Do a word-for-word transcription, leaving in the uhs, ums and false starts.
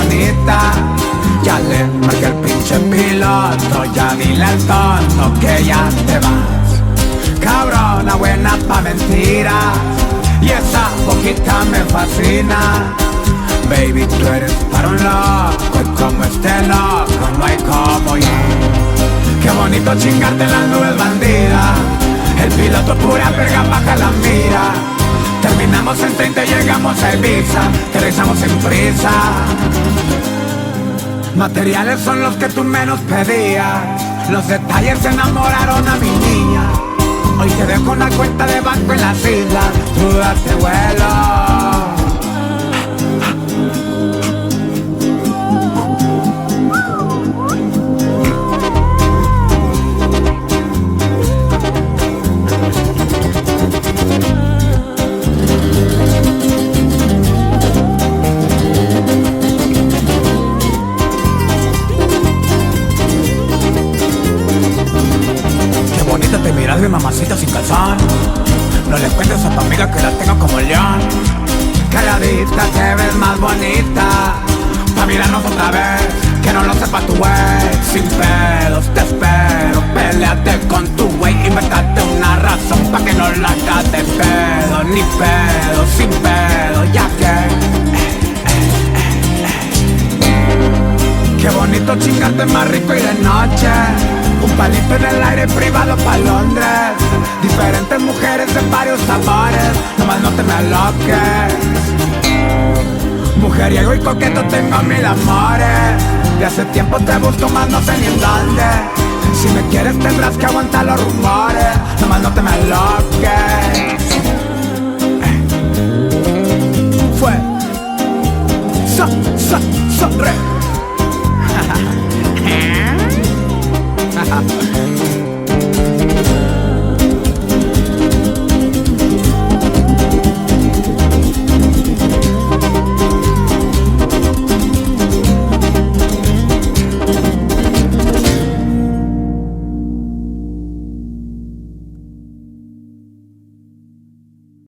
bonita. Ya le marqué el pinche piloto, ya dile al tonto que ya te vas. Cabrona buena pa' mentiras, y esa boquita me fascina. Baby, tú eres para un loco, y como este loco no hay como yo. Qué bonito chingarte en las nubes, bandida. El piloto pura verga, baja la mira. Terminamos en treinta y llegamos a Ibiza. Aterrizamos sin prisa. Materiales son los que tú menos pedías. Los detalles enamoraron a mi niña. Hoy te dejo una cuenta de banco en las islas. Tú date vuelo. Te miras mi mamacita sin calzón. No le cuentes a tu amiga que la tengo como el león. Calladita te ves más bonita, pa' mirarnos otra vez, que no lo sepa tu güey. Sin pedos te espero, peleate con tu güey. Inventate una razón pa' que no la hagas de pedo. Ni pedo, sin pedo, ya que qué bonito chingarte más rico y de noche. Un palito en el aire privado pa' Londres. Diferentes mujeres de varios sabores, nomás no te me aloques. Mujeriego y coqueto tengo mil amores. De hace tiempo te busco más no sé ni en dónde. Si me quieres tendrás que aguantar los rumores, nomás no te me aloques.